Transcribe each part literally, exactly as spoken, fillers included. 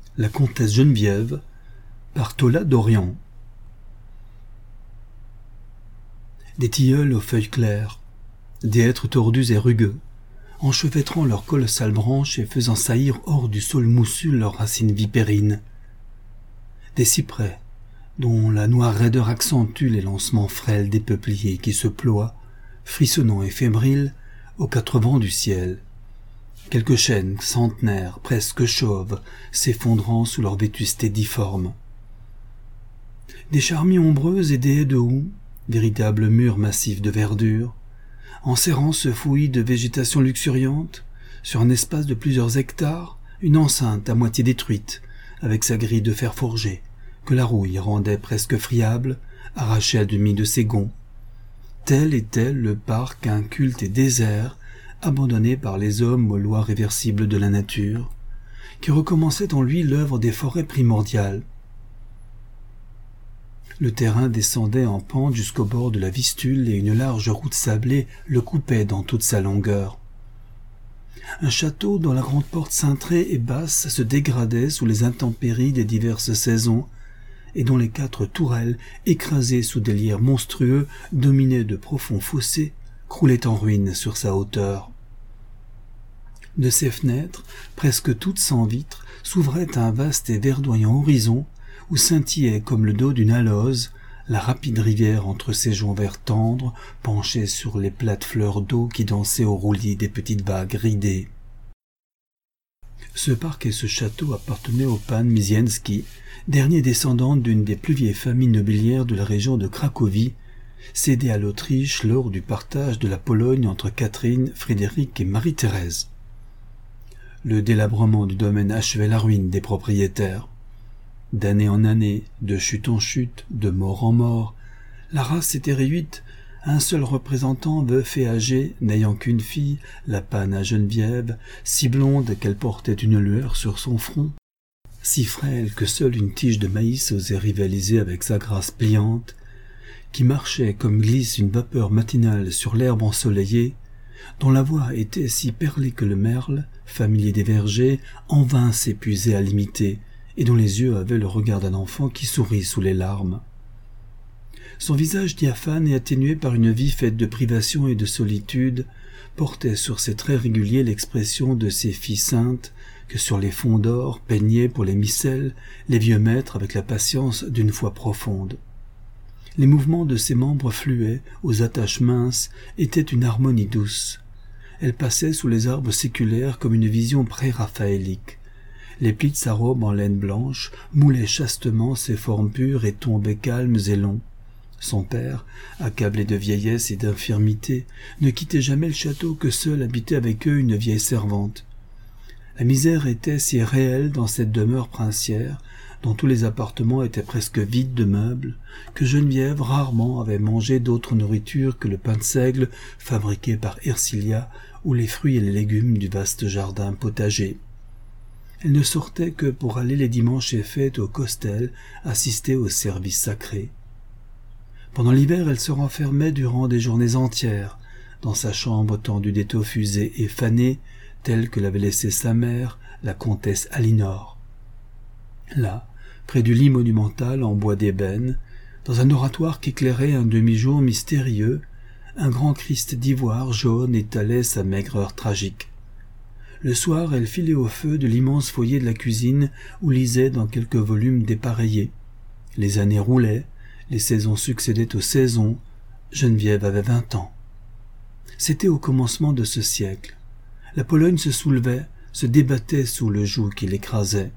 La comtesse Geneviève par Tola Dorian. Des tilleuls aux feuilles claires, des hêtres tordus et rugueux, enchevêtrant leurs colossales branches et faisant saillir hors du sol moussu leurs racines vipérines. Des cyprès, dont la noire raideur accentue les lancements frêles des peupliers qui se ploient, frissonnants et fébriles, aux quatre vents du ciel. Quelques chênes centenaires, presque chauves, s'effondrant sous leur vétusté difforme. Des charmilles ombreuses et des haies de houx, véritables murs massifs de verdure, enserrant ce fouillis de végétation luxuriante, sur un espace de plusieurs hectares, une enceinte à moitié détruite, avec sa grille de fer forgé, que la rouille rendait presque friable, arrachée à demi de ses gonds. Tel était le parc inculte et désert, abandonné par les hommes aux lois réversibles de la nature, qui recommençait en lui l'œuvre des forêts primordiales. Le terrain descendait en pente jusqu'au bord de la Vistule et une large route sablée le coupait dans toute sa longueur. Un château dont la grande porte cintrée et basse se dégradait sous les intempéries des diverses saisons et dont les quatre tourelles, écrasées sous des lierres monstrueux, dominées de profonds fossés, croulaient en ruine sur sa hauteur. De ses fenêtres, presque toutes sans vitres, s'ouvrait un vaste et verdoyant horizon où scintillait comme le dos d'une alose la rapide rivière entre ses joncs verts tendres penchés sur les plates fleurs d'eau qui dansaient au roulis des petites vagues ridées. Ce parc et ce château appartenaient au pan Mizienski, dernier descendant d'une des plus vieilles familles nobiliaires de la région de Cracovie, cédée à l'Autriche lors du partage de la Pologne entre Catherine, Frédéric et Marie-Thérèse. Le délabrement du domaine achevait la ruine des propriétaires. D'année en année, de chute en chute, de mort en mort, la race s'était réduite à un seul représentant veuf et âgé, n'ayant qu'une fille, la panne à Geneviève, si blonde qu'elle portait une lueur sur son front, si frêle que seule une tige de maïs osait rivaliser avec sa grâce pliante, qui marchait comme glisse une vapeur matinale sur l'herbe ensoleillée, dont la voix était si perlée que le merle, familier des vergers, en vain s'épuisait à l'imiter, et dont les yeux avaient le regard d'un enfant qui sourit sous les larmes. Son visage diaphane et atténué par une vie faite de privation et de solitude portait sur ses traits réguliers l'expression de ces filles saintes que sur les fonds d'or peignaient pour les micelles les vieux maîtres avec la patience d'une foi profonde. Les mouvements de ses membres fluets, aux attaches minces, étaient une harmonie douce. Elle passait sous les arbres séculaires comme une vision pré-raphaélique. Les plis de sa robe en laine blanche moulaient chastement ses formes pures et tombaient calmes et longs. Son père, accablé de vieillesse et d'infirmité, ne quittait jamais le château que seule habitait avec eux une vieille servante. La misère était si réelle dans cette demeure princière, dont tous les appartements étaient presque vides de meubles, que Geneviève rarement avait mangé d'autre nourriture que le pain de seigle fabriqué par Ercilia ou les fruits et les légumes du vaste jardin potager. Elle ne sortait que pour aller les dimanches et fêtes au Costel assister aux services sacrés. Pendant l'hiver, elle se renfermait durant des journées entières dans sa chambre tendue d'étofes fusées et fanées, telle que l'avait laissée sa mère, la comtesse Alinor. Là, près du lit monumental en bois d'ébène, dans un oratoire qu'éclairait un demi-jour mystérieux, un grand Christ d'ivoire jaune étalait sa maigreur tragique. Le soir, elle filait au feu de l'immense foyer de la cuisine où lisait dans quelques volumes dépareillés. Les années roulaient, les saisons succédaient aux saisons. Geneviève avait vingt ans. C'était au commencement de ce siècle. La Pologne se soulevait, se débattait sous le joug qui l'écrasait.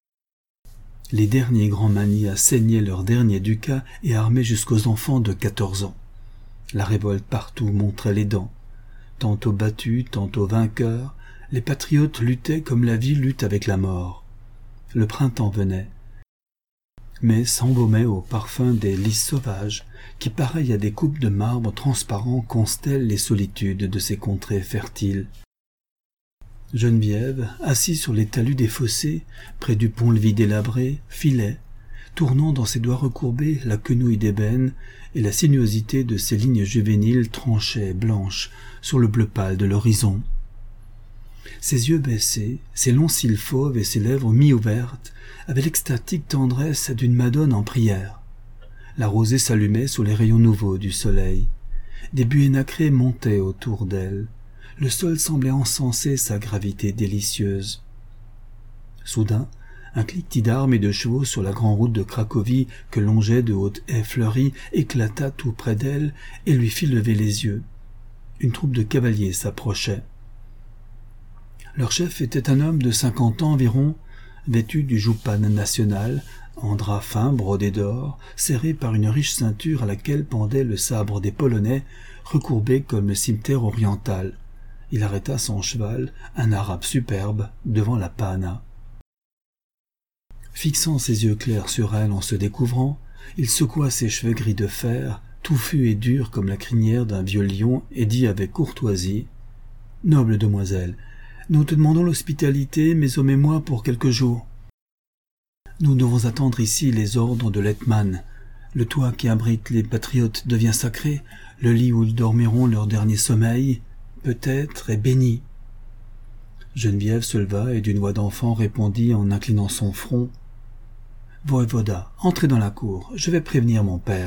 Les derniers grands manias saignaient leurs derniers ducats et armaient jusqu'aux enfants de quatorze ans. La révolte partout montrait les dents. Tantôt battus, tantôt vainqueurs, les patriotes luttaient comme la vie lutte avec la mort. Le printemps venait, mais s'embaumait au parfum des lys sauvages qui, pareils à des coupes de marbre transparent, constellent les solitudes de ces contrées fertiles. Geneviève, assise sur les talus des fossés, près du pont-levis délabré, filait, tournant dans ses doigts recourbés la quenouille d'ébène, et la sinuosité de ses lignes juvéniles tranchait, blanches, sur le bleu pâle de l'horizon. Ses yeux baissés, ses longs cils fauves et ses lèvres mi-ouvertes avaient l'extatique tendresse d'une Madone en prière. La rosée s'allumait sous les rayons nouveaux du soleil. Des buées nacrées montaient autour d'elle. Le sol semblait encenser sa gravité délicieuse. Soudain, un cliquetis d'armes et de chevaux sur la grande route de Cracovie que longeaient de hautes haies fleuries éclata tout près d'elle et lui fit lever les yeux. Une troupe de cavaliers s'approchait. Leur chef était un homme de cinquante ans environ, vêtu du joupane national, en drap fin brodé d'or, serré par une riche ceinture à laquelle pendait le sabre des Polonais, recourbé comme le cimeterre oriental. Il arrêta son cheval, un arabe superbe, devant la Pana. Fixant ses yeux clairs sur elle en se découvrant, il secoua ses cheveux gris de fer, touffus et durs comme la crinière d'un vieux lion, et dit avec courtoisie « Noble demoiselle, nous te demandons l'hospitalité, mais ommets-moi pour quelques jours. Nous devons attendre ici les ordres de l'Hetman. Le toit qui abrite les patriotes devient sacré, le lit où ils dormiront leur dernier sommeil, peut-être, est béni. » Geneviève se leva et d'une voix d'enfant répondit en inclinant son front « Voïvoda, entrez dans la cour, je vais prévenir mon père. »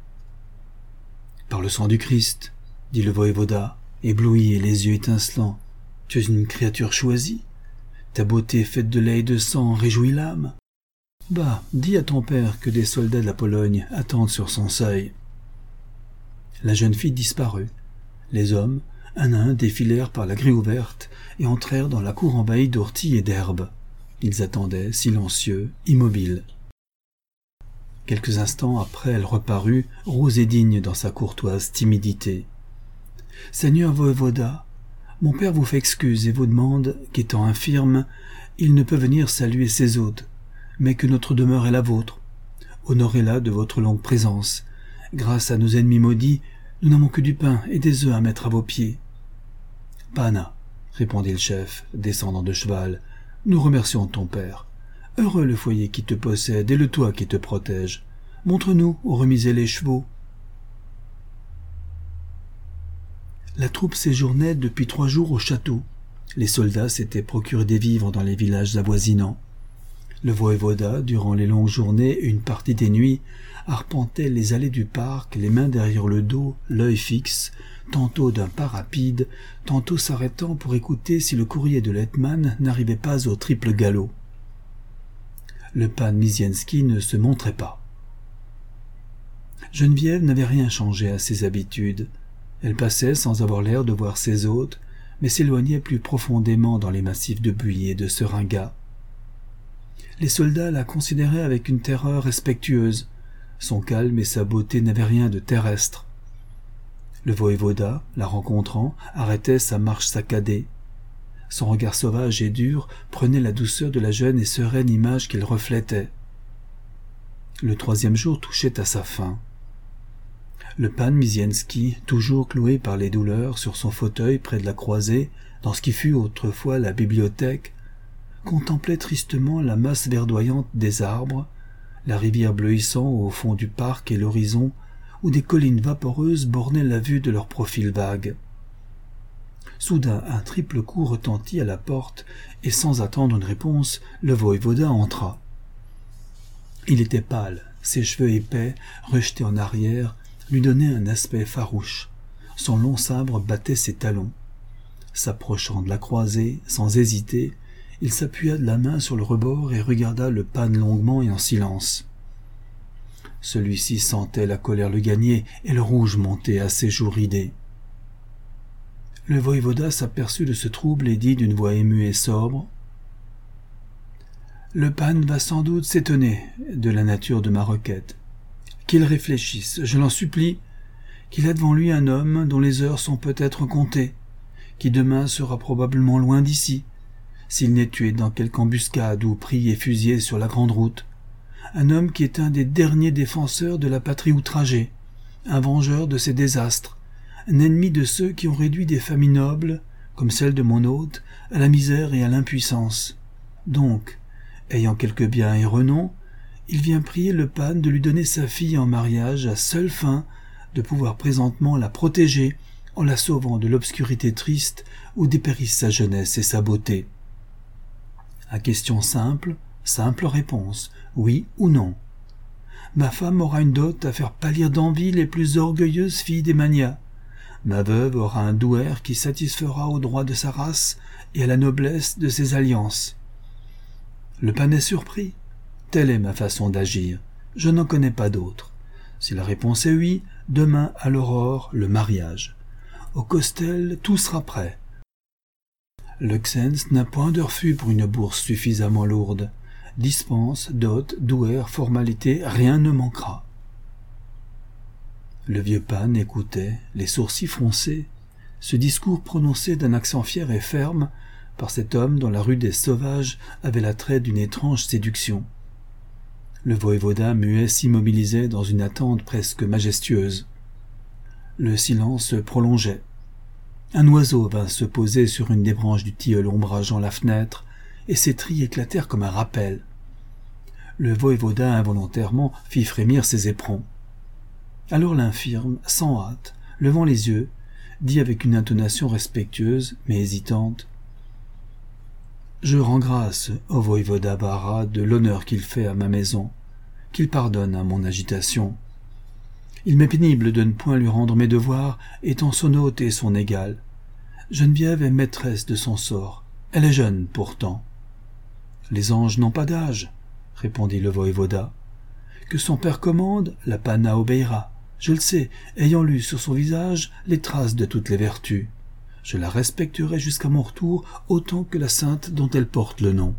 « Par le sang du Christ, » dit le voïvoda, ébloui et les yeux étincelants, « tu es une créature choisie. Ta beauté faite de lait et de sang réjouit l'âme. Bah, dis à ton père que des soldats de la Pologne attendent sur son seuil. » La jeune fille disparut. Les hommes, un à un, défilèrent par la grille ouverte et entrèrent dans la cour envahie d'orties et d'herbes. Ils attendaient, silencieux, immobiles. Quelques instants après, elle reparut, rose et digne dans sa courtoise timidité. « Seigneur voïvoda, mon père vous fait excuse et vous demande qu'étant infirme, il ne peut venir saluer ses hôtes, mais que notre demeure est la vôtre. Honorez-la de votre longue présence. Grâce à nos ennemis maudits, nous n'avons que du pain et des œufs à mettre à vos pieds. »« Pana, » répondit le chef, descendant de cheval, « nous remercions ton père. Heureux le foyer qui te possède et le toit qui te protège. Montre-nous où remiser les chevaux. » La troupe séjournait depuis trois jours au château. Les soldats s'étaient procuré des vivres dans les villages avoisinants. Le voïvoda, durant les longues journées et une partie des nuits, arpentait les allées du parc, les mains derrière le dos, l'œil fixe, tantôt d'un pas rapide, tantôt s'arrêtant pour écouter si le courrier de l'Hetman n'arrivait pas au triple galop. Le pan Misienski ne se montrait pas. Geneviève n'avait rien changé à ses habitudes. Elle passait sans avoir l'air de voir ses hôtes, mais s'éloignait plus profondément dans les massifs de buis et de seringas. Les soldats la considéraient avec une terreur respectueuse. Son calme et sa beauté n'avaient rien de terrestre. Le voïvoda, la rencontrant, arrêtait sa marche saccadée. Son regard sauvage et dur prenait la douceur de la jeune et sereine image qu'il reflétait. Le troisième jour touchait à sa fin. Le pan Misienski, toujours cloué par les douleurs sur son fauteuil près de la croisée, dans ce qui fut autrefois la bibliothèque, contemplait tristement la masse verdoyante des arbres, la rivière bleuissant au fond du parc et l'horizon, où des collines vaporeuses bornaient la vue de leurs profils vagues. Soudain, un triple coup retentit à la porte, et sans attendre une réponse, le voïvoda entra. Il était pâle, ses cheveux épais, rejetés en arrière, lui donnaient un aspect farouche. Son long sabre battait ses talons. S'approchant de la croisée, sans hésiter, il s'appuya de la main sur le rebord et regarda le pan longuement et en silence. Celui-ci sentait la colère le gagner et le rouge monter à ses joues ridées. Le voïvoda s'aperçut de ce trouble et dit d'une voix émue et sobre « Le pan va sans doute s'étonner de la nature de ma requête. Qu'il réfléchisse, je l'en supplie, qu'il a devant lui un homme dont les heures sont peut-être comptées, qui demain sera probablement loin d'ici, s'il n'est tué dans quelque embuscade ou pris et fusillé sur la grande route, un homme qui est un des derniers défenseurs de la patrie outragée, un vengeur de ses désastres, un ennemi de ceux qui ont réduit des familles nobles, comme celle de mon hôte, à la misère et à l'impuissance. Donc, ayant quelque bien et renom, il vient prier le pan de lui donner sa fille en mariage à seule fin de pouvoir présentement la protéger en la sauvant de l'obscurité triste où dépérissent sa jeunesse et sa beauté. À question simple, simple réponse, oui ou non. Ma femme aura une dot à faire pâlir d'envie les plus orgueilleuses filles des manias. Ma veuve aura un douaire qui satisfera au droit de sa race et à la noblesse de ses alliances. Le pan est surpris. Telle est ma façon d'agir. Je n'en connais pas d'autre. Si la réponse est oui, demain à l'aurore, le mariage. Au Costel, tout sera prêt. Le Xens n'a point de refus pour une bourse suffisamment lourde. Dispense, dot, douaire, formalité, rien ne manquera. Le vieux Pan écoutait, les sourcils froncés, ce discours prononcé d'un accent fier et ferme par cet homme dont la rudesse sauvage avait l'attrait d'une étrange séduction. Le voïvoda muet s'immobilisait dans une attente presque majestueuse. Le silence se prolongeait. Un oiseau vint se poser sur une des branches du tilleul ombrageant la fenêtre, et ses trilles éclatèrent comme un rappel. Le voïvoda involontairement fit frémir ses éperons. Alors l'infirme, sans hâte, levant les yeux, dit avec une intonation respectueuse mais hésitante: « Je rends grâce au voïvoda Bara de l'honneur qu'il fait à ma maison, qu'il pardonne à mon agitation. Il m'est pénible de ne point lui rendre mes devoirs, étant son hôte et son égal. Geneviève est maîtresse de son sort, elle est jeune pourtant. »« Les anges n'ont pas d'âge, » répondit le voïvoda. « Que son père commande, la panna obéira. Je le sais, ayant lu sur son visage les traces de toutes les vertus. Je la respecterai jusqu'à mon retour autant que la sainte dont elle porte le nom. »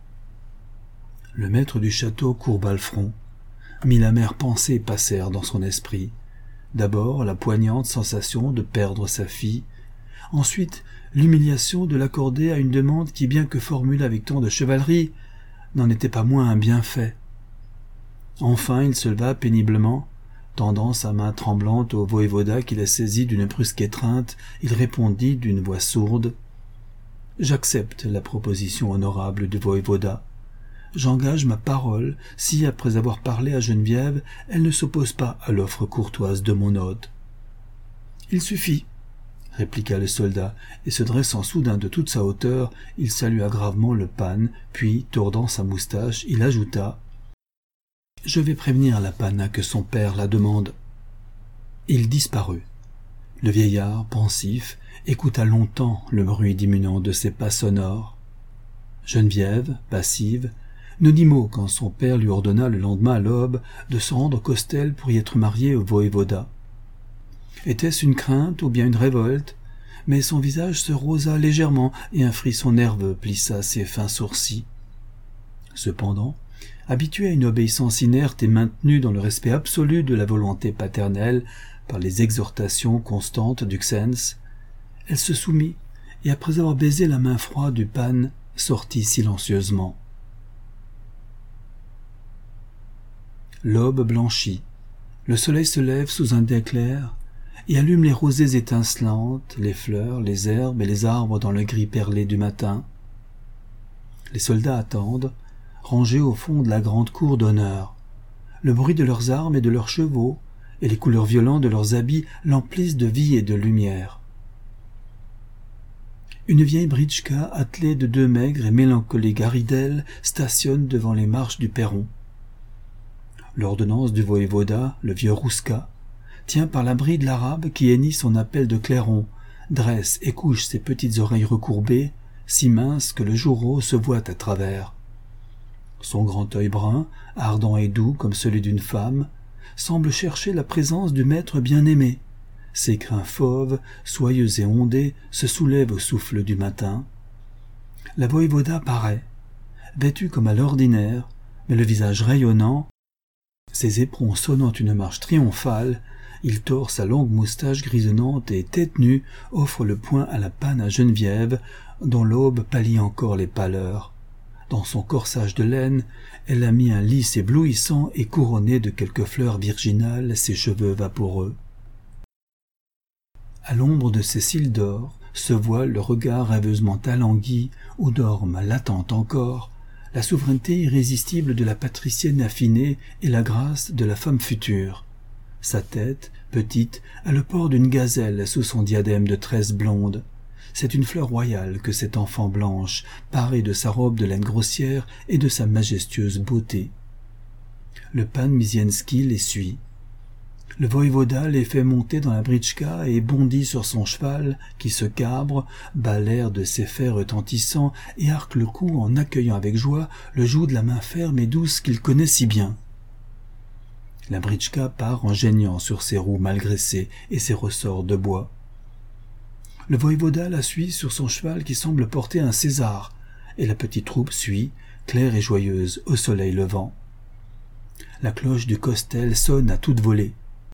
Le maître du château courba le front. Mille amères pensées passèrent dans son esprit. D'abord la poignante sensation de perdre sa fille, ensuite l'humiliation de l'accorder à une demande qui, bien que formulée avec tant de chevalerie, n'en était pas moins un bienfait. Enfin il se leva péniblement, tendant sa main tremblante au voïvoda qui la saisit d'une brusque étreinte, il répondit d'une voix sourde: « J'accepte la proposition honorable du voïvoda. J'engage ma parole si, après avoir parlé à Geneviève, elle ne s'oppose pas à l'offre courtoise de mon hôte. »« Il suffit, » répliqua le soldat, et se dressant soudain de toute sa hauteur, il salua gravement le Pan, puis, tordant sa moustache, il ajouta: « Je vais prévenir la panna que son père la demande. » Il disparut. Le vieillard, pensif, écouta longtemps le bruit diminuant de ses pas sonores. Geneviève, passive, ne dit mot quand son père lui ordonna le lendemain à l'aube de se rendre au Costel pour y être mariée au voïvoda. Était-ce une crainte ou bien une révolte? Mais son visage se rosa légèrement et un frisson nerveux plissa ses fins sourcils. Cependant, habituée à une obéissance inerte et maintenue dans le respect absolu de la volonté paternelle par les exhortations constantes du Xens, elle se soumit et, après avoir baisé la main froide du Pan, sortit silencieusement. L'aube blanchit, le soleil se lève sous un dais clair et allume les rosées étincelantes, les fleurs, les herbes et les arbres dans le gris perlé du matin. Les soldats attendent, rangés au fond de la grande cour d'honneur. Le bruit de leurs armes et de leurs chevaux, et les couleurs violentes de leurs habits l'emplissent de vie et de lumière. Une vieille britchka attelée de deux maigres et mélancoliques haridelles stationne devant les marches du perron. L'ordonnance du voïvoda, le vieux Rouska, tient par la bride l'arabe qui hennit son appel de clairon, dresse et couche ses petites oreilles recourbées, si minces que le jour se voit à travers. Son grand œil brun, ardent et doux comme celui d'une femme, semble chercher la présence du maître bien-aimé. Ses crins fauves, soyeux et ondés, se soulèvent au souffle du matin. La voïvoda paraît, vêtue comme à l'ordinaire, mais le visage rayonnant, ses éperons sonnant une marche triomphale, il tord sa longue moustache grisonnante et, tête nue, offre le poing à la panne à Geneviève, dont l'aube pâlit encore les pâleurs. Dans son corsage de laine, elle a mis un lys éblouissant et couronné de quelques fleurs virginales ses cheveux vaporeux. À l'ombre de ses cils d'or se voit le regard rêveusement alangui où dorment, latente encore, la souveraineté irrésistible de la patricienne affinée et la grâce de la femme future. Sa tête, petite, a le port d'une gazelle sous son diadème de tresses blondes. C'est une fleur royale que cette enfant blanche, parée de sa robe de laine grossière et de sa majestueuse beauté. Le pan Misienski les suit. Le voïvoda les fait monter dans la britchka et bondit sur son cheval, qui se cabre, bat l'air de ses fers retentissants et arque le cou en accueillant avec joie le joug de la main ferme et douce qu'il connaît si bien. La britchka part en geignant sur ses roues mal graissées et ses ressorts de bois. Le voïvoda la suit sur son cheval qui semble porter un César, et la petite troupe suit, claire et joyeuse, au soleil levant. La cloche du Kostel sonne à toute volée.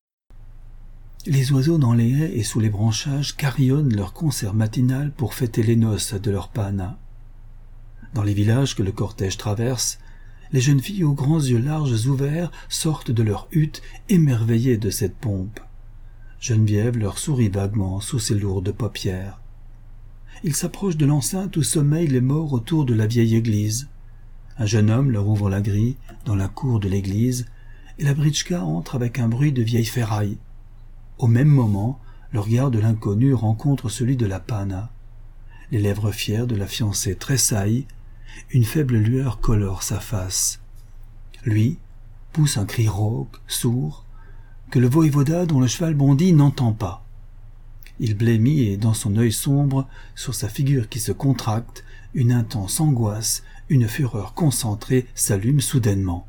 Les oiseaux dans les haies et sous les branchages carillonnent leur concert matinal pour fêter les noces de leur pana. Dans les villages que le cortège traverse, les jeunes filles aux grands yeux larges ouverts sortent de leurs huttes émerveillées de cette pompe. Geneviève leur sourit vaguement sous ses lourdes paupières. Ils s'approchent de l'enceinte où sommeillent les morts autour de la vieille église. Un jeune homme leur ouvre la grille dans la cour de l'église et la britchka entre avec un bruit de vieille ferraille. Au même moment, le regard de l'inconnu rencontre celui de la pana. Les lèvres fières de la fiancée tressaillent, une faible lueur colore sa face. Lui pousse un cri rauque, sourd, que le voïvoda dont le cheval bondit n'entend pas. Il blêmit et dans son œil sombre, sur sa figure qui se contracte, une intense angoisse, une fureur concentrée s'allume soudainement.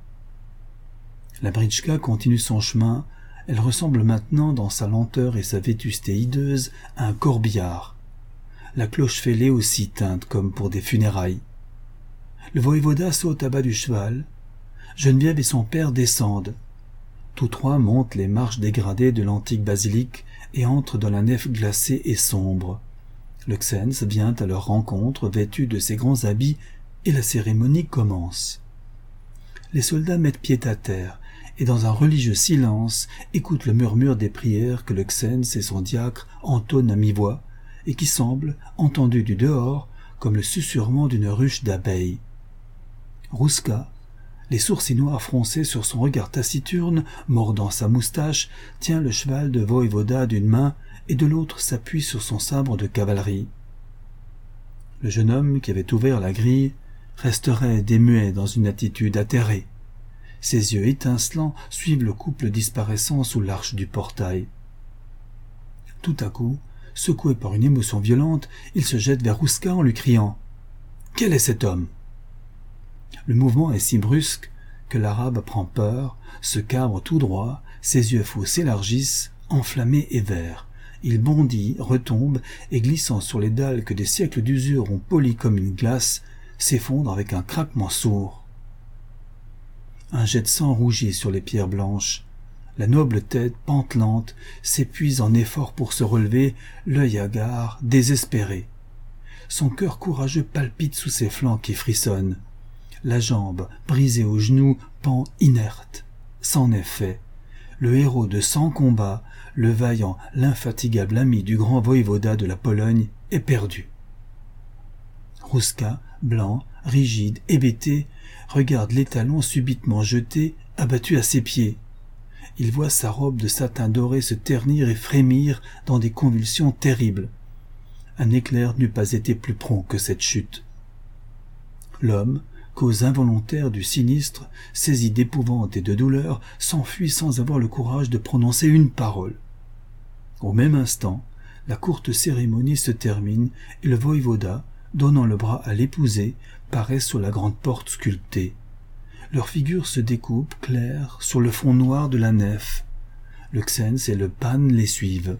La britchka continue son chemin. Elle ressemble maintenant, dans sa lenteur et sa vétusté hideuse, à un corbillard. La cloche fêlée aussi teinte comme pour des funérailles. Le voïvoda saute à bas du cheval. Geneviève et son père descendent. Tous trois montent les marches dégradées de l'antique basilique et entrent dans la nef glacée et sombre. Le Xens vient à leur rencontre vêtu de ses grands habits et la cérémonie commence. Les soldats mettent pied à terre et dans un religieux silence écoutent le murmure des prières que le Xens et son diacre entonnent à mi-voix et qui semble, entendu du dehors, comme le susurrement d'une ruche d'abeilles. Rouska, les sourcils noirs froncés sur son regard taciturne, mordant sa moustache, tient le cheval de voïvoda d'une main et de l'autre s'appuie sur son sabre de cavalerie. Le jeune homme qui avait ouvert la grille resterait démuet dans une attitude atterrée. Ses yeux étincelants suivent le couple disparaissant sous l'arche du portail. Tout à coup, secoué par une émotion violente, il se jette vers Rouska en lui criant « Quel est cet homme ?» Le mouvement est si brusque que l'arabe prend peur, se cabre tout droit, ses yeux faux s'élargissent, enflammés et verts. Il bondit, retombe, et glissant sur les dalles que des siècles d'usure ont polies comme une glace, s'effondre avec un craquement sourd. Un jet de sang rougit sur les pierres blanches. La noble tête, pantelante, s'épuise en efforts pour se relever, l'œil hagard, désespéré. Son cœur courageux palpite sous ses flancs qui frissonnent. La jambe, brisée au genou, pend inerte. C'en est fait. Le héros de cent combats, le vaillant, l'infatigable ami du grand voïvoda de la Pologne, est perdu. Rouska, blanc, rigide, hébété, regarde l'étalon subitement jeté, abattu à ses pieds. Il voit sa robe de satin doré se ternir et frémir dans des convulsions terribles. Un éclair n'eût pas été plus prompt que cette chute. L'homme, cause involontaire du sinistre, saisi d'épouvante et de douleur, s'enfuit sans avoir le courage de prononcer une parole. Au même instant, la courte cérémonie se termine et le voïvoda, donnant le bras à l'épousée, paraît sur la grande porte sculptée. Leurs figures se découpent, claires, sur le fond noir de la nef. Le Xens et le pan les suivent.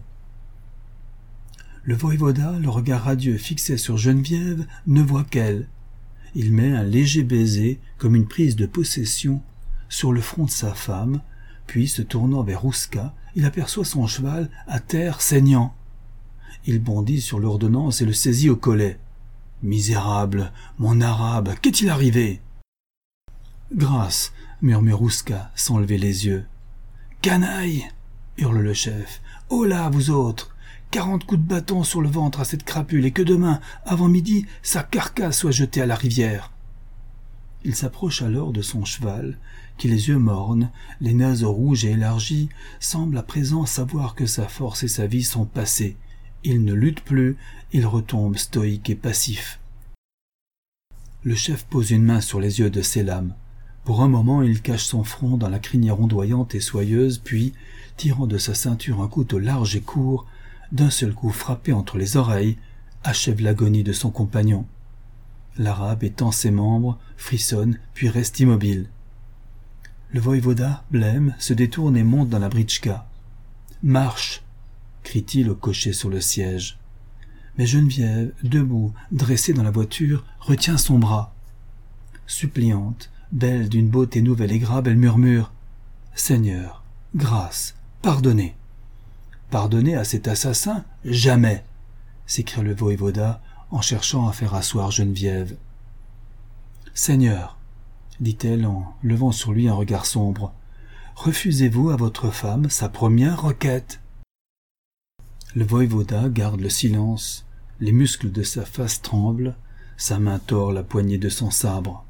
Le voïvoda, le regard radieux fixé sur Geneviève, ne voit qu'elle. Il met un léger baiser, comme une prise de possession, sur le front de sa femme, puis, se tournant vers Rouska, il aperçoit son cheval à terre saignant. Il bondit sur l'ordonnance et le saisit au collet. « Misérable, mon arabe, qu'est-il arrivé ?» « Grâce, murmure Rouska, sans lever les yeux. « Canaille !» hurle le chef. « Oh là, vous autres ! Quarante coups de bâton sur le ventre à cette crapule et que demain, avant midi, sa carcasse soit jetée à la rivière. » Il s'approche alors de son cheval, qui, les yeux mornes, les naseaux rouges et élargis, semble à présent savoir que sa force et sa vie sont passées. Il ne lutte plus, il retombe stoïque et passif. Le chef pose une main sur les yeux de Selam. Pour un moment, il cache son front dans la crinière ondoyante et soyeuse, puis, tirant de sa ceinture un couteau large et court, d'un seul coup frappé entre les oreilles, achève l'agonie de son compagnon. L'Arabe étend ses membres, frissonne, puis reste immobile. Le voïvoda, blême, se détourne et monte dans la britchka. « Marche !» crie-t-il au cocher sur le siège. Mais Geneviève, debout, dressée dans la voiture, retient son bras. Suppliante, belle d'une beauté nouvelle et grave, elle murmure « Seigneur, grâce, pardonnez !»« Pardonner à cet assassin ? Jamais !» s'écria le voïvoda en cherchant à faire asseoir Geneviève. « Seigneur, dit-elle en levant sur lui un regard sombre, refusez-vous à votre femme sa première requête ?» Le voïvoda garde le silence, les muscles de sa face tremblent, sa main tord la poignée de son sabre.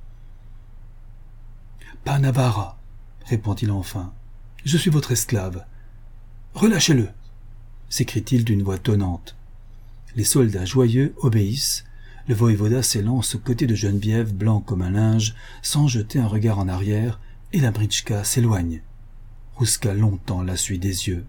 « Panavara, répond-il enfin, je suis votre esclave. Relâchez-le, s'écrie-t-il d'une voix tonnante. Les soldats joyeux obéissent. Le voïvoda s'élance aux côtés de Geneviève, blanc comme un linge, sans jeter un regard en arrière, et la britchka s'éloigne. Rouska longtemps la suit des yeux.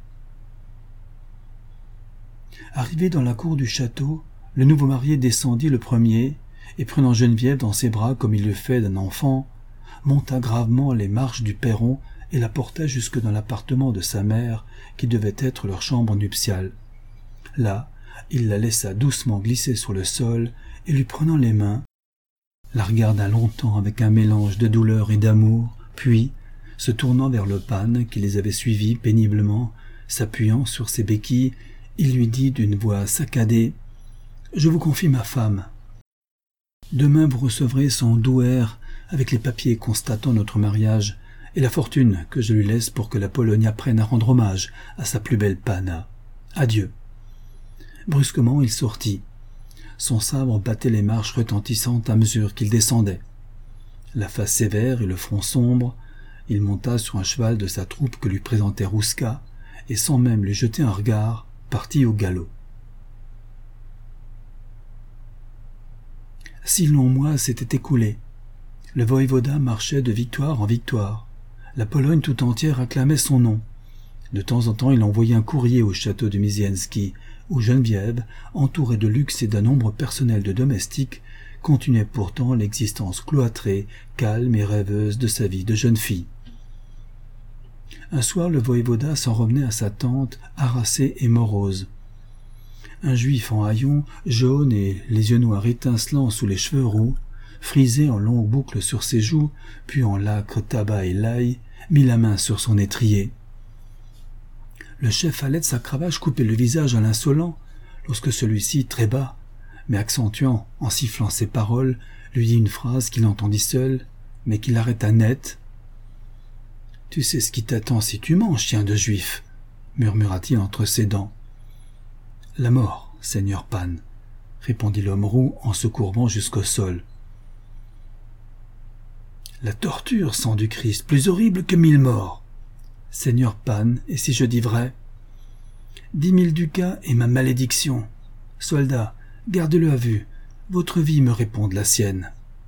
Arrivé dans la cour du château, le nouveau marié descendit le premier, et prenant Geneviève dans ses bras comme il le fait d'un enfant, monta gravement les marches du perron et la porta jusque dans l'appartement de sa mère, qui devait être leur chambre nuptiale. Là, il la laissa doucement glisser sur le sol, et lui prenant les mains, la regarda longtemps avec un mélange de douleur et d'amour, puis, se tournant vers le pan qui les avait suivis péniblement, s'appuyant sur ses béquilles, il lui dit d'une voix saccadée « Je vous confie ma femme. Demain vous recevrez son douaire avec les papiers constatant notre mariage et la fortune que je lui laisse pour que la Pologne apprenne à rendre hommage à sa plus belle panna. Adieu. » Brusquement il sortit. Son sabre battait les marches retentissantes à mesure qu'il descendait. La face sévère et le front sombre, il monta sur un cheval de sa troupe que lui présentait Rouska, et sans même lui jeter un regard, partit au galop. Six longs mois s'étaient écoulés. Le voïvoda marchait de victoire en victoire. La Pologne tout entière acclamait son nom. De temps en temps, il envoyait un courrier au château de Mizienski, où Geneviève, entourée de luxe et d'un nombre personnel de domestiques, continuait pourtant l'existence cloîtrée, calme et rêveuse de sa vie de jeune fille. Un soir, le voïvoda s'en revenait à sa tente, harassé et morose. Un juif en haillons, jaune et les yeux noirs étincelants sous les cheveux roux, frisé en longues boucles sur ses joues, puis en lacre, tabac et l'ail, mit la main sur son étrier. Le chef à l'aide de sa cravache coupait le visage à l'insolent, lorsque celui-ci, très bas, mais accentuant en sifflant ses paroles, lui dit une phrase qu'il entendit seul, mais qu'il arrêta net. « Tu sais ce qui t'attend si tu manges, chien de juif » murmura-t-il entre ses dents. « La mort, seigneur Pan » répondit l'homme roux en se courbant jusqu'au sol. « La torture, sang du Christ, plus horrible que mille morts. Seigneur Pan, et si je dis vrai? Dix mille ducats et ma malédiction. Soldat, gardez-le à vue. Votre vie me répond de la sienne. »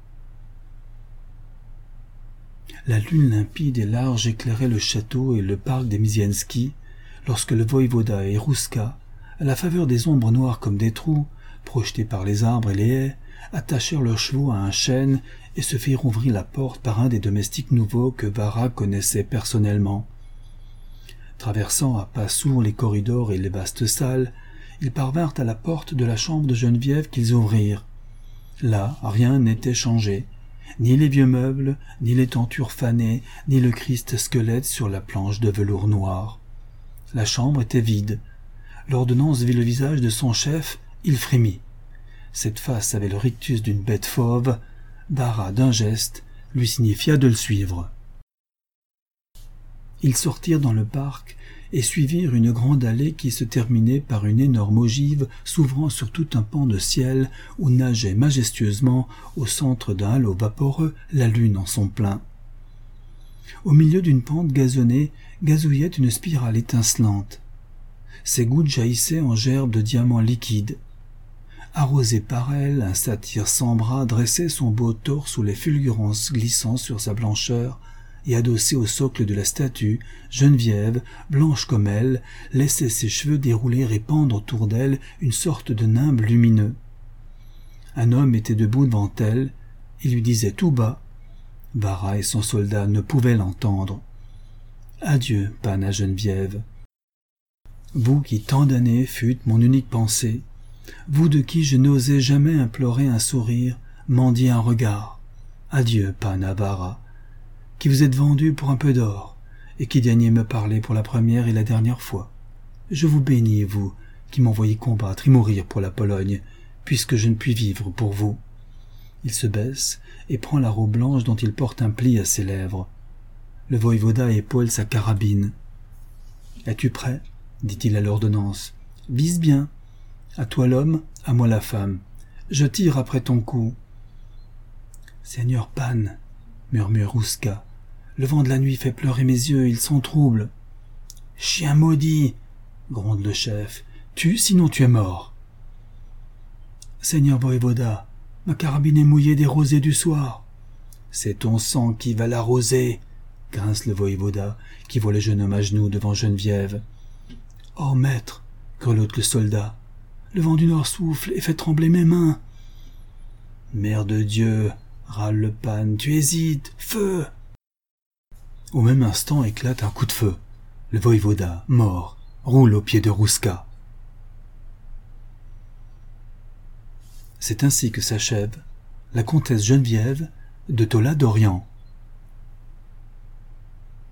La lune limpide et large éclairait le château et le parc des Mizienski, lorsque le voïvoda et Rouska, à la faveur des ombres noires comme des trous, projetés par les arbres et les haies, attachèrent leurs chevaux à un chêne et se firent ouvrir la porte par un des domestiques nouveaux que Vara connaissait personnellement. Traversant à pas sourds les corridors et les vastes salles, ils parvinrent à la porte de la chambre de Geneviève qu'ils ouvrirent. Là, rien n'était changé. Ni les vieux meubles, ni les tentures fanées, ni le Christ squelette sur la planche de velours noir. La chambre était vide. L'ordonnance vit le visage de son chef, il frémit. Cette face avait le rictus d'une bête fauve. Vara, d'un geste, lui signifia de le suivre. Ils sortirent dans le parc et suivirent une grande allée qui se terminait par une énorme ogive s'ouvrant sur tout un pan de ciel où nageait majestueusement, au centre d'un halo vaporeux, la lune en son plein. Au milieu d'une pente gazonnée gazouillait une spirale étincelante. Ses gouttes jaillissaient en gerbes de diamants liquides. Arrosé par elle, un satyre sans bras dressait son beau torse sous les fulgurances glissant sur sa blancheur, et adossée au socle de la statue, Geneviève, blanche comme elle, laissait ses cheveux dérouler et pendre autour d'elle une sorte de nimbe lumineux. Un homme était debout devant elle, et lui disait tout bas. Bara et son soldat ne pouvaient l'entendre. « Adieu, Pan à Geneviève. Vous qui tant d'années fûtes mon unique pensée, vous de qui je n'osais jamais implorer un sourire, mendier un regard. Adieu, Pan à Bara, qui vous êtes vendu pour un peu d'or, et qui daignez me parler pour la première et la dernière fois. Je vous bénis, vous, qui m'envoyez combattre et mourir pour la Pologne, puisque je ne puis vivre pour vous. » Il se baisse et prend la robe blanche dont il porte un pli à ses lèvres. Le voïvoda épaule sa carabine. « Es-tu prêt ?» dit-il à l'ordonnance. « Vise bien. À toi l'homme, à moi la femme. Je tire après ton coup. »« Seigneur Pan, » murmure Rouska, « le vent de la nuit fait pleurer mes yeux, ils sont troubles. »« Chien maudit !» gronde le chef. « Tue, sinon tu es mort. »« Seigneur voïvoda, ma carabine est mouillée des rosées du soir. »« C'est ton sang qui va l'arroser, » grince le voïvoda, qui voit le jeune homme à genoux devant Geneviève. « Oh, maître !» grelotte le soldat. « Le vent du nord souffle et fait trembler mes mains. »« Mère de Dieu !» râle le Pan. « Tu hésites. Feu !» Au même instant éclate un coup de feu. Le voïvoda, mort, roule aux pieds de Rouska. C'est ainsi que s'achève la comtesse Geneviève de Tola d'Orient.